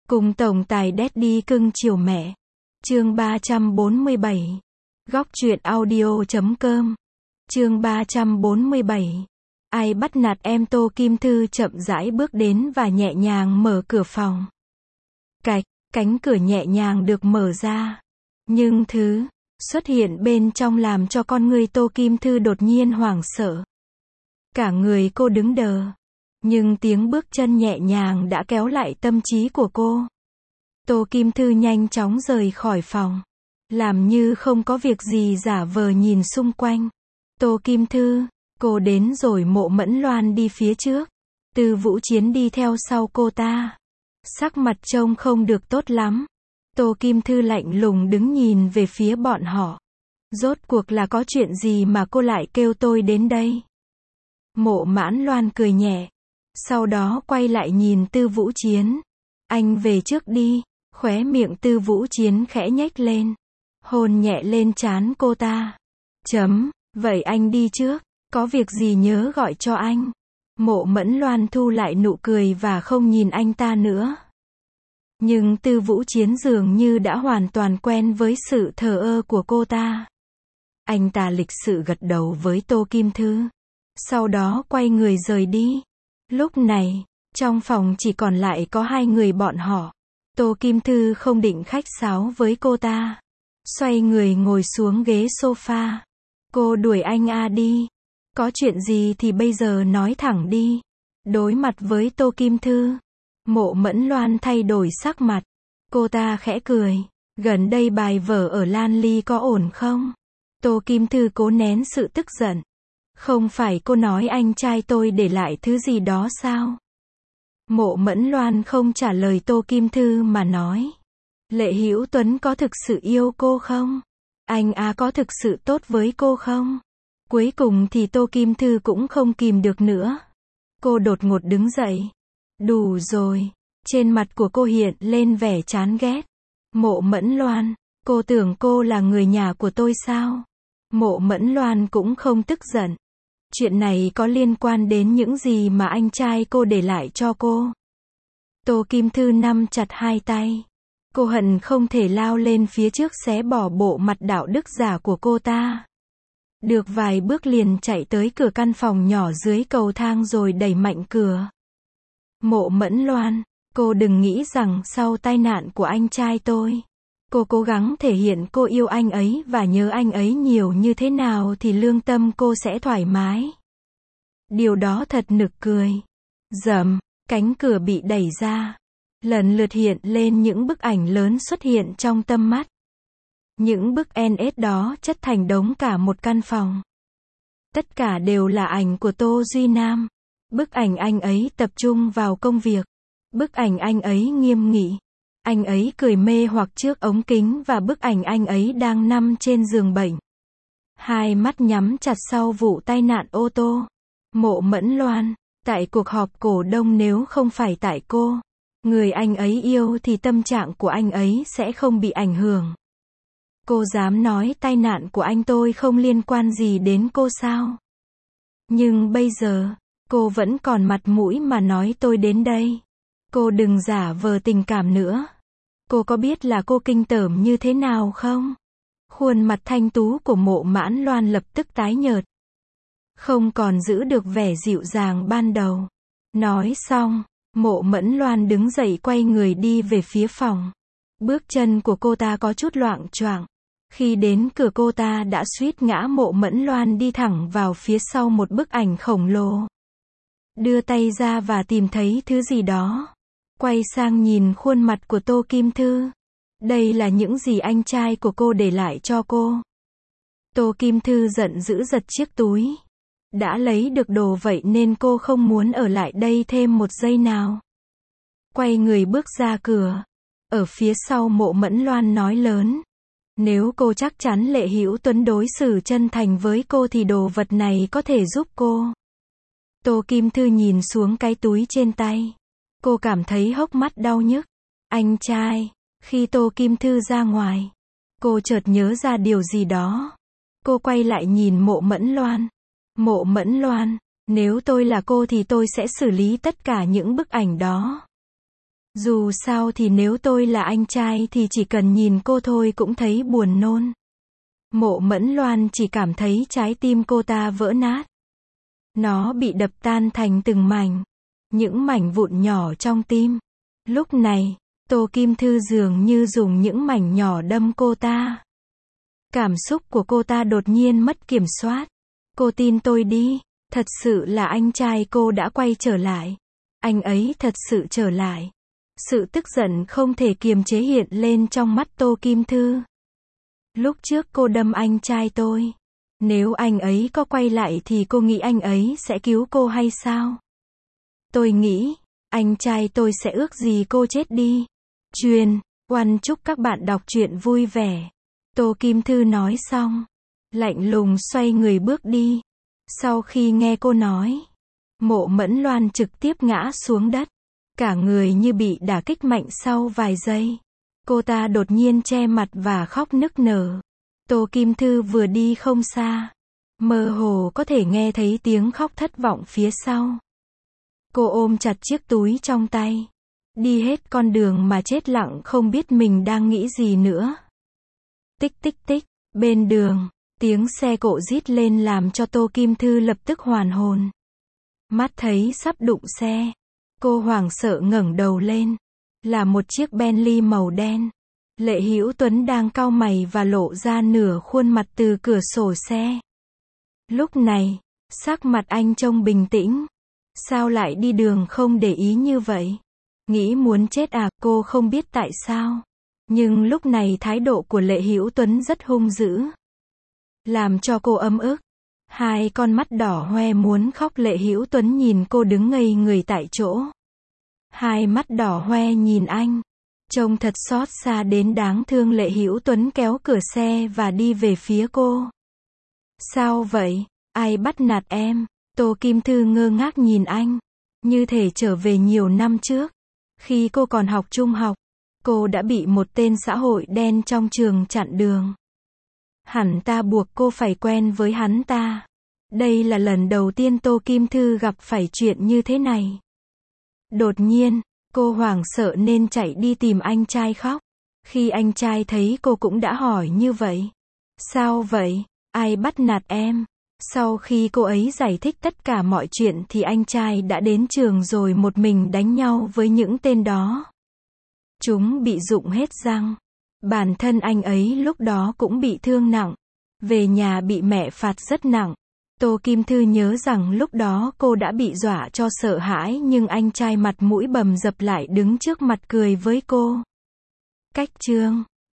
Cùng tổng tài Daddy cưng chiều mẹ. Chương 347. Góc truyện audio.com. Chương 347. Ai bắt nạt em? Tô Kim Thư chậm rãi bước đến và nhẹ nhàng mở cửa phòng. Cạch, cánh cửa nhẹ nhàng được mở ra. Nhưng thứ xuất hiện bên trong làm cho con người Tô Kim Thư đột nhiên hoảng sợ. Cả người cô đứng đờ. Nhưng tiếng bước chân nhẹ nhàng đã kéo lại tâm trí của cô. Tô Kim Thư nhanh chóng rời khỏi phòng. Làm như không có việc gì, giả vờ nhìn xung quanh. Tô Kim Thư, cô đến rồi. Mộ Mẫn Loan đi phía trước. Tư Vũ Chiến đi theo sau cô ta. Sắc mặt trông không được tốt lắm. Tô Kim Thư lạnh lùng đứng nhìn về phía bọn họ. Rốt cuộc là có chuyện gì mà cô lại kêu tôi đến đây? Mộ Mãn Loan cười nhẹ. Sau đó quay lại nhìn Tư Vũ Chiến. Anh về trước đi. Khóe miệng Tư Vũ Chiến khẽ nhếch lên. Hôn nhẹ lên trán cô ta. Vậy anh đi trước. Có việc gì nhớ gọi cho anh. Mộ Mẫn Loan thu lại nụ cười và không nhìn anh ta nữa. Nhưng Tư Vũ Chiến dường như đã hoàn toàn quen với sự thờ ơ của cô ta. Anh ta lịch sự gật đầu với Tô Kim Thư. Sau đó quay người rời đi. Lúc này, trong phòng chỉ còn lại có hai người bọn họ. Tô Kim Thư không định khách sáo với cô ta. Xoay người ngồi xuống ghế sofa. Cô đuổi anh đi. Có chuyện gì thì bây giờ nói thẳng đi. Đối mặt với Tô Kim Thư, Mộ Mẫn Loan thay đổi sắc mặt. Cô ta khẽ cười. Gần đây bài vở ở Lan Ly có ổn không? Tô Kim Thư cố nén sự tức giận. Không phải cô nói anh trai tôi để lại thứ gì đó sao? Mộ Mẫn Loan không trả lời Tô Kim Thư mà nói. Lệ Hữu Tuấn có thực sự yêu cô không? Anh có thực sự tốt với cô không? Cuối cùng thì Tô Kim Thư cũng không kìm được nữa. Cô đột ngột đứng dậy. Đủ rồi. Trên mặt của cô hiện lên vẻ chán ghét. Mộ Mẫn Loan, cô tưởng cô là người nhà của tôi sao? Mộ Mẫn Loan cũng không tức giận. Chuyện này có liên quan đến những gì mà anh trai cô để lại cho cô. Tô Kim Thư nắm chặt hai tay. Cô hận không thể lao lên phía trước xé bỏ bộ mặt đạo đức giả của cô ta. Được vài bước liền chạy tới cửa căn phòng nhỏ dưới cầu thang rồi đẩy mạnh cửa. Mộ Mẫn Loan, cô đừng nghĩ rằng sau tai nạn của anh trai tôi, cô cố gắng thể hiện cô yêu anh ấy và nhớ anh ấy nhiều như thế nào thì lương tâm cô sẽ thoải mái. Điều đó thật nực cười. Cánh cửa bị đẩy ra. Lần lượt hiện lên những bức ảnh lớn xuất hiện trong tầm mắt. Những bức NS đó chất thành đống cả một căn phòng. Tất cả đều là ảnh của Tô Duy Nam. Bức ảnh anh ấy tập trung vào công việc. Bức ảnh anh ấy nghiêm nghị. Anh ấy cười mê hoặc trước ống kính và bức ảnh anh ấy đang nằm trên giường bệnh. Hai mắt nhắm chặt sau vụ tai nạn ô tô. Mộ Mẫn Loan, tại cuộc họp cổ đông nếu không phải tại cô, người anh ấy yêu thì tâm trạng của anh ấy sẽ không bị ảnh hưởng. Cô dám nói tai nạn của anh tôi không liên quan gì đến cô sao? Nhưng bây giờ, cô vẫn còn mặt mũi mà nói tôi đến đây. Cô đừng giả vờ tình cảm nữa. Cô có biết là cô kinh tởm như thế nào không? Khuôn mặt thanh tú của Mộ Mãn Loan lập tức tái nhợt. Không còn giữ được vẻ dịu dàng ban đầu. Nói xong, Mộ Mẫn Loan đứng dậy quay người đi về phía phòng. Bước chân của cô ta có chút loạng choạng. Khi đến cửa cô ta đã suýt ngã. Mộ Mẫn Loan đi thẳng vào phía sau một bức ảnh khổng lồ. Đưa tay ra và tìm thấy thứ gì đó. Quay sang nhìn khuôn mặt của Tô Kim Thư. Đây là những gì anh trai của cô để lại cho cô. Tô Kim Thư giận dữ giật chiếc túi. Đã lấy được đồ vậy nên cô không muốn ở lại đây thêm một giây nào. Quay người bước ra cửa. Ở phía sau Mộ Mẫn Loan nói lớn. Nếu cô chắc chắn Lệ Hữu Tuấn đối xử chân thành với cô thì đồ vật này có thể giúp cô. Tô Kim Thư nhìn xuống cái túi trên tay. Cô cảm thấy hốc mắt đau nhức. Anh trai. Khi Tô Kim Thư ra ngoài, cô chợt nhớ ra điều gì đó. Cô quay lại nhìn Mộ Mẫn Loan. Mộ Mẫn Loan, nếu tôi là cô thì tôi sẽ xử lý tất cả những bức ảnh đó. Dù sao thì nếu tôi là anh trai thì chỉ cần nhìn cô thôi cũng thấy buồn nôn. Mộ Mẫn Loan chỉ cảm thấy trái tim cô ta vỡ nát. Nó bị đập tan thành từng mảnh. Những mảnh vụn nhỏ trong tim. Lúc này, Tô Kim Thư dường như dùng những mảnh nhỏ đâm cô ta. Cảm xúc của cô ta đột nhiên mất kiểm soát. Cô tin tôi đi, thật sự là anh trai cô đã quay trở lại. Anh ấy thật sự trở lại. Sự tức giận không thể kiềm chế hiện lên trong mắt Tô Kim Thư. Lúc trước cô đâm anh trai tôi. Nếu anh ấy có quay lại thì cô nghĩ anh ấy sẽ cứu cô hay sao? Tôi nghĩ, anh trai tôi sẽ ước gì cô chết đi. Oan chúc các bạn đọc truyện vui vẻ. Tô Kim Thư nói xong, lạnh lùng xoay người bước đi. Sau khi nghe cô nói, Mộ Mẫn Loan trực tiếp ngã xuống đất. Cả người như bị đả kích mạnh sau vài giây. Cô ta đột nhiên che mặt và khóc nức nở. Tô Kim Thư vừa đi không xa. Mơ hồ có thể nghe thấy tiếng khóc thất vọng phía sau. Cô ôm chặt chiếc túi trong tay. Đi hết con đường mà chết lặng không biết mình đang nghĩ gì nữa. Tích tích tích, bên đường, tiếng xe cộ rít lên làm cho Tô Kim Thư lập tức hoàn hồn. Mắt thấy sắp đụng xe. Cô hoảng sợ ngẩng đầu lên. Là một chiếc Bentley màu đen. Lệ Hữu Tuấn đang cau mày và lộ ra nửa khuôn mặt từ cửa sổ xe. Lúc này, sắc mặt anh trông bình tĩnh. Sao lại đi đường không để ý như vậy? Nghĩ muốn chết à? Cô không biết tại sao. Nhưng lúc này thái độ của Lệ Hữu Tuấn rất hung dữ. Làm cho cô ấm ức. Hai con mắt đỏ hoe muốn khóc. Lệ Hữu Tuấn nhìn cô đứng ngây người tại chỗ. Hai mắt đỏ hoe nhìn anh. Trông thật xót xa đến đáng thương. Lệ Hữu Tuấn kéo cửa xe và đi về phía cô. Sao vậy? Ai bắt nạt em? Tô Kim Thư ngơ ngác nhìn anh. Như thể trở về nhiều năm trước. Khi cô còn học trung học, cô đã bị một tên xã hội đen trong trường chặn đường. Hắn ta buộc cô phải quen với hắn ta. Đây là lần đầu tiên Tô Kim Thư gặp phải chuyện như thế này. Đột nhiên, cô hoảng sợ nên chạy đi tìm anh trai khóc. Khi anh trai thấy cô cũng đã hỏi như vậy. Sao vậy? Ai bắt nạt em? Sau khi cô ấy giải thích tất cả mọi chuyện thì anh trai đã đến trường rồi một mình đánh nhau với những tên đó. Chúng bị rụng hết răng. Bản thân anh ấy lúc đó cũng bị thương nặng. Về nhà bị mẹ phạt rất nặng. Tô Kim Thư nhớ rằng lúc đó cô đã bị dọa cho sợ hãi nhưng anh trai mặt mũi bầm dập lại đứng trước mặt cười với cô. Cách chương